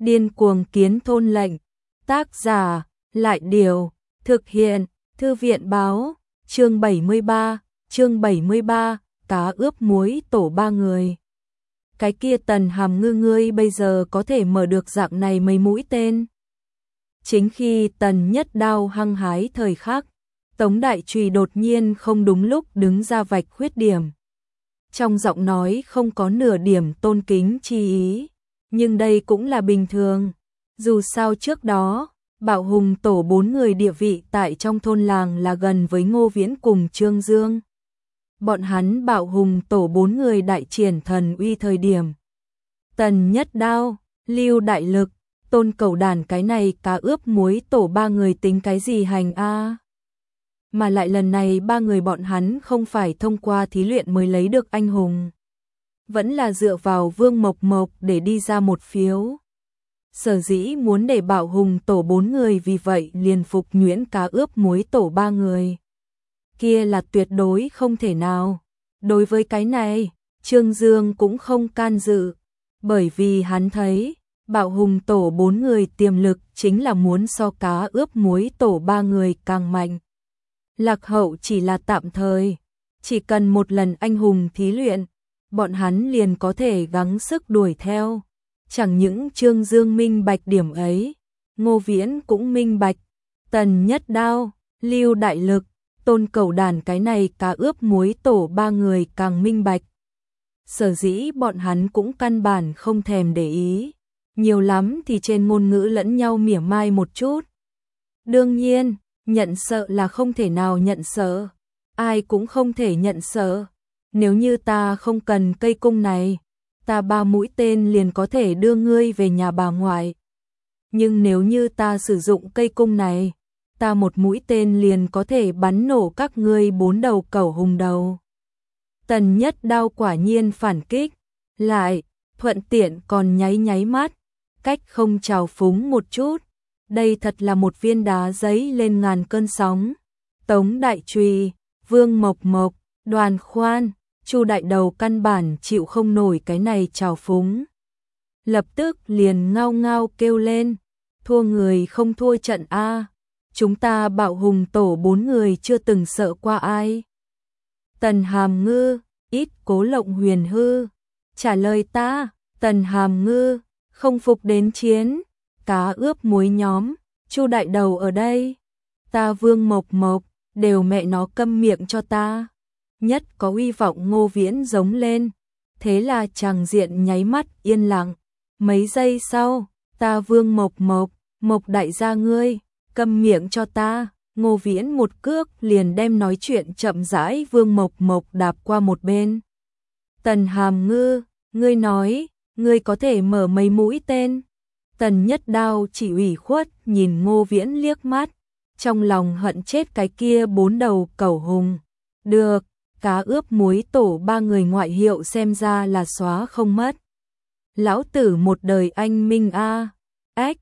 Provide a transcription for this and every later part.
Điên cuồng kiến thôn lệnh. Tác giả, Lại Điều. Thực hiện, Thư viện báo. Chương 73, cá ướp muối tổ 3 người. Cái kia Tần Hàm Ngư ngươi bây giờ có thể mở được dạng này mấy mũi tên. Chính khi Tần Nhất Đao hăng hái thời khắc, Tống Đại Trùy đột nhiên không đúng lúc đứng ra vạch khuyết điểm. Trong giọng nói không có nửa điểm tôn kính chi ý, nhưng đây cũng là bình thường. Dù sao trước đó, Bảo Hùng tổ 4 người địa vị tại trong thôn làng là gần với Ngô Viễn cùng Trương Dương. Bọn hắn Bảo Hùng tổ 4 người đại triển thần uy thời điểm. Tần Nhất Đao, Lưu Đại Lực, Tôn Cẩu Đản cái này cá ướp muối tổ 3 người tính cái gì hành a? Mà lại lần này 3 người bọn hắn không phải thông qua thí luyện mới lấy được anh hùng, vẫn là dựa vào Vương Mộc Mộc để đi ra một phiếu. Sở dĩ muốn để Bảo Hùng tổ 4 người vì vậy liền phục nhuyễn cá ướp muối tổ 3 người. Kia là tuyệt đối không thể nào. Đối với cái này, Trương Dương cũng không can dự, bởi vì hắn thấy Bảo Hùng tổ 4 người tiềm lực chính là muốn so cá ướp muối tổ 3 người càng mạnh. Lạc hậu chỉ là tạm thời, chỉ cần một lần anh hùng thí luyện, bọn hắn liền có thể gắng sức đuổi theo. Chẳng những Trương Dương minh bạch điểm ấy, Ngô Viễn cũng minh bạch. Tần Nhất Đao, Lưu Đại Lực, Tôn Cẩu Đản cái này cá ướp muối tổ 3 người càng minh bạch. Sở dĩ bọn hắn cũng căn bản không thèm để ý, nhiều lắm thì trên ngôn ngữ lẫn nhau mỉa mai một chút. Đương nhiên, nhận sợ là không thể nào nhận sợ, ai cũng không thể nhận sợ. Nếu như ta không cần cây cung này, ta 3 mũi tên liền có thể đưa ngươi về nhà bà ngoại. Nhưng nếu như ta sử dụng cây cung này, ta 1 mũi tên liền có thể bắn nổ các ngươi 4 đầu cẩu hùng đầu. Tần Nhất Đao quả nhiên phản kích, lại thuận tiện còn nháy mắt, cách không trào phúng một chút. Đây thật là một viên đá giấy lên ngàn cơn sóng. Tống Đại Trùy, Vương Mộc Mộc, Đoàn Khoan, Chu Đại Đầu căn bản chịu không nổi cái này trào phúng. Lập tức liền ngao ngao kêu lên, thua người không thua trận a. Chúng ta Bảo Hùng tổ 4 người chưa từng sợ qua ai. Tần Hàm Ngư, ít cố lộng huyền hư. Trả lời ta, Tần Hàm Ngư, không phục đến chiến. Cá ướp muối nhóm, Chu Đại Đầu ở đây. Ta Vương Mộc Mộc, đều mẹ nó câm miệng cho ta. Nhất có uy vọng Ngô Viễn giống lên. Thế là tràng diện nháy mắt yên lặng. Mấy giây sau, ta Vương Mộc Mộc, Mộc đại gia ngươi, câm miệng cho ta. Ngô Viễn một cước liền đem nói chuyện chậm rãi Vương Mộc Mộc đạp qua một bên. Tần Hàm Ngư, ngươi nói, ngươi có thể mở mấy mũi tên. Tần Nhất Đao chỉ ủy khuất nhìn Ngô Viễn liếc mắt, trong lòng hận chết cái kia 4 đầu cẩu hùng. Được, cá ướp muối tổ 3 người ngoại hiệu xem ra là xóa không mất. Lão tử một đời anh minh a. Ách,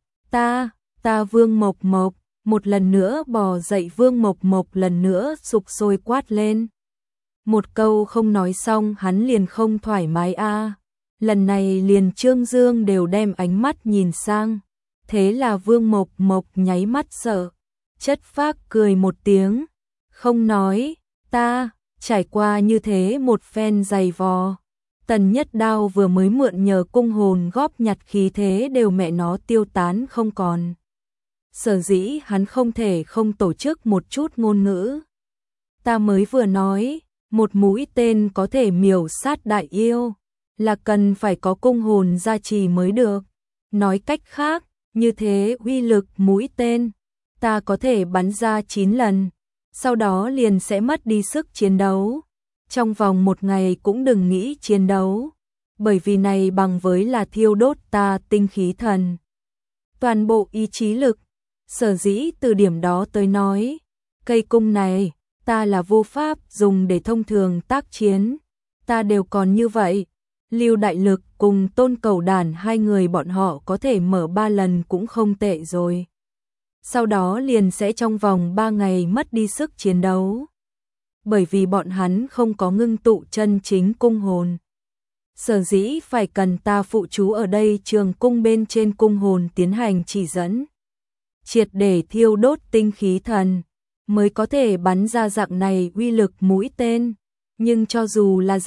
ta Vương Mộc Mộc, một lần nữa bò dậy. Vương Mộc Mộc lần nữa sục sôi quát lên. Một câu không nói xong hắn liền không thoải mái a. Lần này liền Trương Dương đều đem ánh mắt nhìn sang. Thế là Vương Mộc Mộc nháy mắt sợ, chất phác cười một tiếng, không nói. Ta trải qua như thế một phen dày vò, Tần Nhất Đao vừa mới mượn nhờ cung hồn góp nhặt khí thế đều mẹ nó tiêu tán không còn. Sở dĩ hắn không thể không tổ chức một chút ngôn ngữ. Ta mới vừa nói, 1 mũi tên có thể miểu sát đại yêu, là cần phải có cung hồn gia trì mới được. Nói cách khác, như thế uy lực mũi tên, ta có thể bắn ra 9 lần, sau đó liền sẽ mất đi sức chiến đấu. Trong vòng 1 ngày cũng đừng nghĩ chiến đấu, bởi vì này bằng với là thiêu đốt ta tinh khí thần, toàn bộ ý chí lực. Sở dĩ từ điểm đó tới nói, cây cung này, ta là vô pháp dùng để thông thường tác chiến, ta đều còn như vậy. Lưu Đại Lực cùng Tôn Cẩu Đản 2 người bọn họ có thể mở 3 lần cũng không tệ rồi. Sau đó liền sẽ trong vòng 3 ngày mất đi sức chiến đấu. Bởi vì bọn hắn không có ngưng tụ chân chính cung hồn. Sở dĩ phải cần ta phụ trú ở đây trường cung bên trên cung hồn tiến hành chỉ dẫn. Triệt để thiêu đốt tinh khí thần, mới có thể bắn ra dạng này uy lực mũi tên. Nhưng cho dù là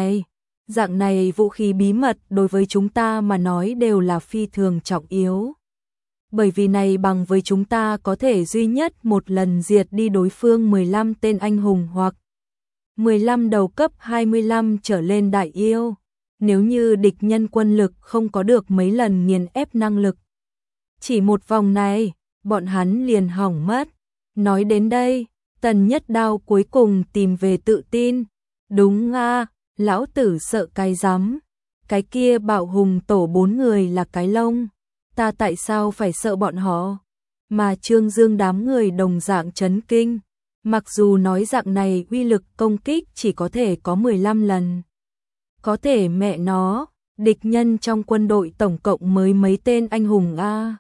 dạng này vũ khí bí mật đối với chúng ta mà nói đều là phi thường trọng yếu. Bởi vì này bằng với chúng ta có thể duy nhất một lần diệt đi đối phương 15 tên anh hùng hoặc 15 đầu cấp 25 trở lên đại yêu. Nếu như địch nhân quân lực không có được mấy lần nghiền ép năng lực, chỉ một vòng này, bọn hắn liền hỏng mất. Nói đến đây, Tần Nhất Đao cuối cùng tìm về tự tin. Đúng a, lão tử sợ cái rắm. Cái kia Bạo Hùng tổ 4 người là cái lông. Ta tại sao phải sợ bọn họ? Mà Trương Dương đám người đồng dạng chấn kinh. Mặc dù nói dạng này uy lực công kích chỉ có thể có 15 lần. Có thể mẹ nó, địch nhân trong quân đội tổng cộng mới mấy tên anh hùng a.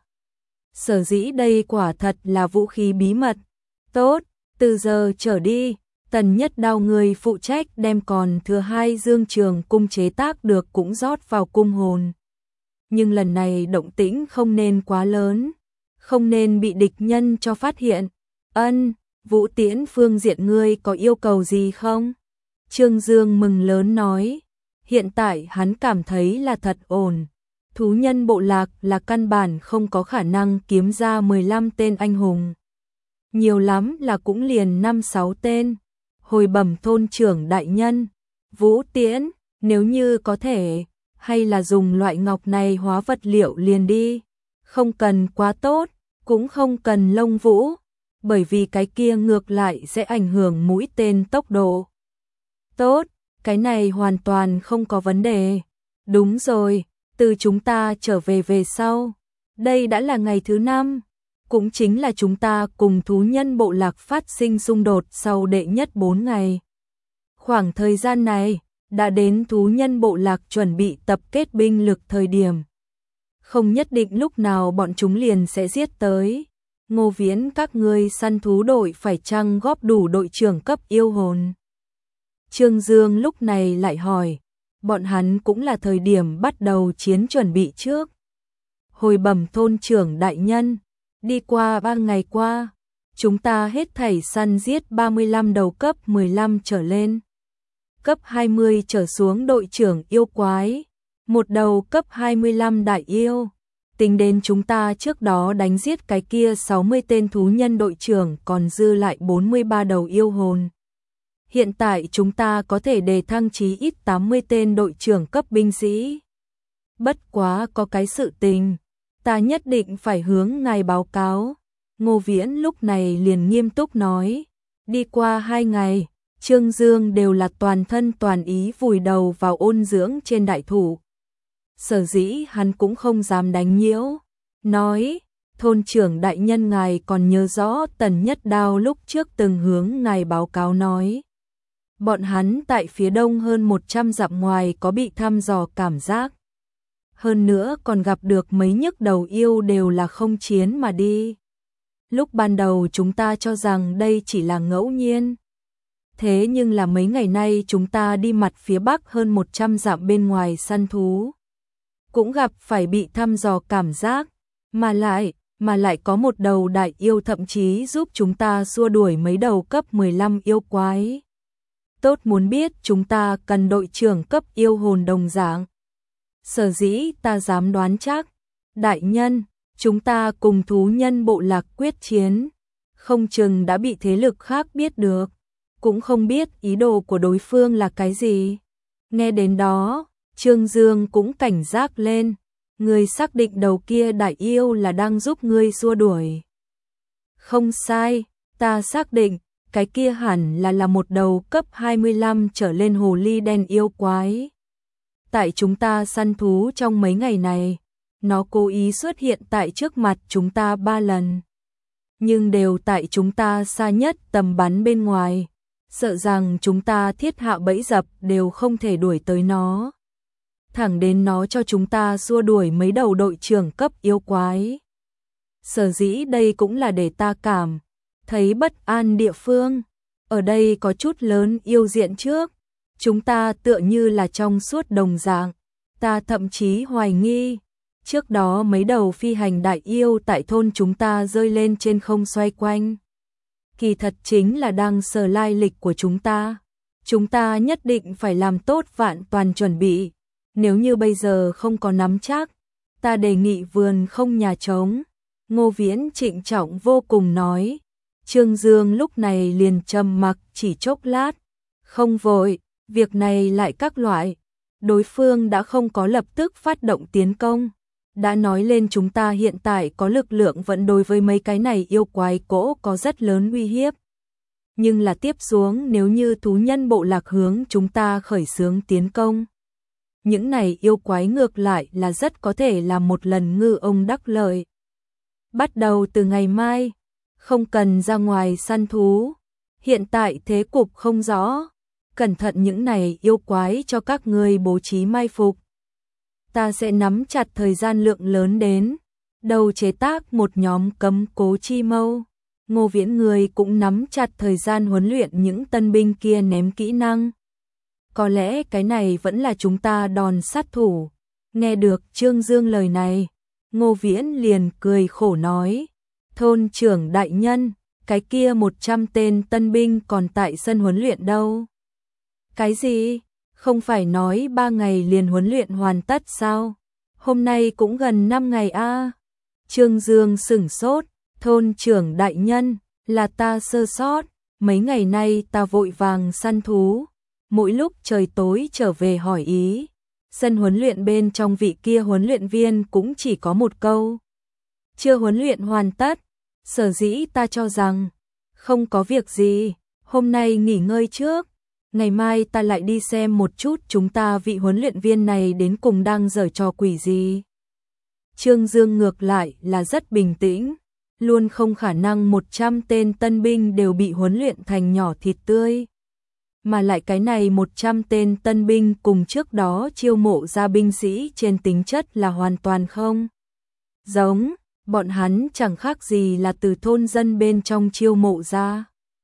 Sở dĩ đây quả thật là vũ khí bí mật. Tốt, từ giờ trở đi, Tần Nhất Đao người phụ trách đem còn thừa 2 dương trường cung chế tác được cũng rót vào cung hồn. Nhưng lần này động tĩnh không nên quá lớn, không nên bị địch nhân cho phát hiện. Ân, Vũ Tiễn phương diện ngươi có yêu cầu gì không? Trương Dương mừng lớn nói, hiện tại hắn cảm thấy là thật ổn. Thú nhân bộ lạc là căn bản không có khả năng kiếm ra 15 tên anh hùng. Nhiều lắm là cũng liền 5-6 tên. Hồi bẩm thôn trưởng đại nhân, Vũ Tiễn, nếu như có thể, hay là dùng loại ngọc này hóa vật liệu liền đi. Không cần quá tốt, cũng không cần lông vũ, bởi vì cái kia ngược lại sẽ ảnh hưởng mũi tên tốc độ. Tốt, cái này hoàn toàn không có vấn đề. Đúng rồi, từ chúng ta trở về sau, đây đã là ngày thứ 5, cũng chính là chúng ta cùng thú nhân bộ lạc phát sinh xung đột sau đệ nhất 4 ngày. Khoảng thời gian này, đã đến thú nhân bộ lạc chuẩn bị tập kết binh lực thời điểm. Không nhất định lúc nào bọn chúng liền sẽ giết tới. Ngô Viễn các ngươi săn thú đội phải chăng góp đủ đội trưởng cấp yêu hồn? Trương Dương lúc này lại hỏi, bọn hắn cũng là thời điểm bắt đầu chiến chuẩn bị trước. Hồi bẩm thôn trưởng đại nhân, đi qua 3 ngày qua, chúng ta hết thảy săn giết 35 đầu cấp 15 trở lên. Cấp 20 trở xuống đội trưởng yêu quái, một đầu cấp 25 đại yêu. Tính đến chúng ta trước đó đánh giết cái kia 60 tên thú nhân đội trưởng còn dư lại 43 đầu yêu hồn. Hiện tại chúng ta có thể đề thăng chí ít 80 tên đội trưởng cấp binh sĩ. Bất quá có cái sự tình, ta nhất định phải hướng ngài báo cáo. Ngô Viễn lúc này liền nghiêm túc nói, đi qua 2 ngày, Trương Dương đều là toàn thân toàn ý vùi đầu vào ôn dưỡng trên đại thụ. Sở dĩ hắn cũng không dám đánh nhiễu, nói, thôn trưởng đại nhân ngài còn nhớ rõ Tần Nhất Đao lúc trước từng hướng ngài báo cáo nói. Bọn hắn tại phía đông hơn 100 dặm ngoài có bị thăm dò cảm giác. Hơn nữa còn gặp được mấy nhức đầu yêu đều là không chiến mà đi. Lúc ban đầu chúng ta cho rằng đây chỉ là ngẫu nhiên. Thế nhưng là mấy ngày nay chúng ta đi mặt phía bắc hơn 100 dặm bên ngoài săn thú. Cũng gặp phải bị thăm dò cảm giác, mà lại có một đầu đại yêu thậm chí giúp chúng ta xua đuổi mấy đầu cấp 15 yêu quái. Tốt muốn biết chúng ta cần đội trưởng cấp yêu hồn đồng dạng. Sở dĩ ta dám đoán chắc, đại nhân, chúng ta cùng thú nhân bộ lạc quyết chiến, không chừng đã bị thế lực khác biết được, cũng không biết ý đồ của đối phương là cái gì. Nghe đến đó, Trương Dương cũng cảnh giác lên, người xác định đầu kia đại yêu là đang giúp ngươi xua đuổi. Không sai, ta xác định, cái kia hẳn là một đầu cấp 25 trở lên hồ ly đen yêu quái. Tại chúng ta săn thú trong mấy ngày này, nó cố ý xuất hiện tại trước mặt chúng ta 3 lần. Nhưng đều tại chúng ta xa nhất tầm bắn bên ngoài, sợ rằng chúng ta thiết hạ bẫy dập đều không thể đuổi tới nó. Thẳng đến nó cho chúng ta xua đuổi mấy đầu đội trưởng cấp yêu quái. Sở dĩ đây cũng là để ta cảm thấy bất an địa phương. Ở đây có chút lớn yêu diện trước, Chúng ta tựa như là trong suốt đồng dạng. Ta thậm chí hoài nghi, trước đó mấy đầu phi hành đại yêu tại thôn chúng ta rơi lên trên không xoay quanh. Kỳ thật chính là đang sờ lai lịch của chúng ta. Chúng ta nhất định phải làm tốt vạn toàn chuẩn bị. Nếu như bây giờ không có nắm chắc, ta đề nghị vườn không nhà trống. Ngô Viễn trịnh trọng vô cùng nói. Trương Dương lúc này liền trầm mặc chỉ chốc lát. Không vội, việc này lại các loại. Đối phương đã không có lập tức phát động tiến công. Đã nói lên chúng ta hiện tại có lực lượng vẫn đối với mấy cái này yêu quái cỗ có rất lớn uy hiếp. Nhưng là tiếp xuống nếu như thú nhân bộ lạc hướng chúng ta khởi xướng tiến công. Những này yêu quái ngược lại là rất có thể là một lần ngư ông đắc lợi. Bắt đầu từ ngày mai, không cần ra ngoài săn thú. Hiện tại thế cục không rõ. Cẩn thận những này yêu quái cho các ngươi bố trí mai phục. Ta sẽ nắm chặt thời gian lượng lớn đến. Đầu chế tác một nhóm cấm cố chi mâu. Ngô Viễn người cũng nắm chặt thời gian huấn luyện những tân binh kia ném kỹ năng. Có lẽ cái này vẫn là chúng ta đòn sát thủ. Nghe được Trương Dương lời này, Ngô Viễn liền cười khổ nói. Thôn trưởng đại nhân, cái kia 100 tên tân binh còn tại sân huấn luyện đâu. Cái gì? Không phải nói 3 ngày liền huấn luyện hoàn tất sao? Hôm nay cũng gần 5 ngày a. Trương Dương sửng sốt, thôn trưởng đại nhân, là ta sơ sót, mấy ngày nay ta vội vàng săn thú, mỗi lúc trời tối trở về hỏi ý. Sân huấn luyện bên trong vị kia huấn luyện viên cũng chỉ có một câu. Chưa huấn luyện hoàn tất, sở dĩ ta cho rằng, không có việc gì, hôm nay nghỉ ngơi trước. Ngày mai ta lại đi xem một chút chúng ta vị huấn luyện viên này đến cùng đang giở trò quỷ gì. Trương Dương ngược lại là rất bình tĩnh, luôn không khả năng 100 tên tân binh đều bị huấn luyện thành nhỏ thịt tươi. Mà lại cái này 100 tên tân binh cùng trước đó chiêu mộ ra binh sĩ trên tính chất là hoàn toàn không giống, bọn hắn chẳng khác gì là từ thôn dân bên trong chiêu mộ ra.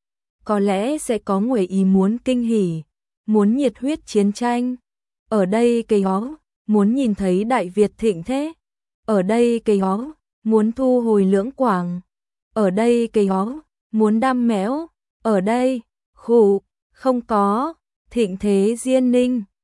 Có lẽ sẽ có người ý muốn kinh hỉ, muốn nhiệt huyết chiến tranh. Ở đây cây hó, muốn nhìn thấy Đại Việt thịnh thế. Ở đây cây hó, muốn thu hồi Lưỡng Quảng. Ở đây cây hó, muốn đam mẽo. Ở đây, khụ, không có, thịnh thế Diên Ninh.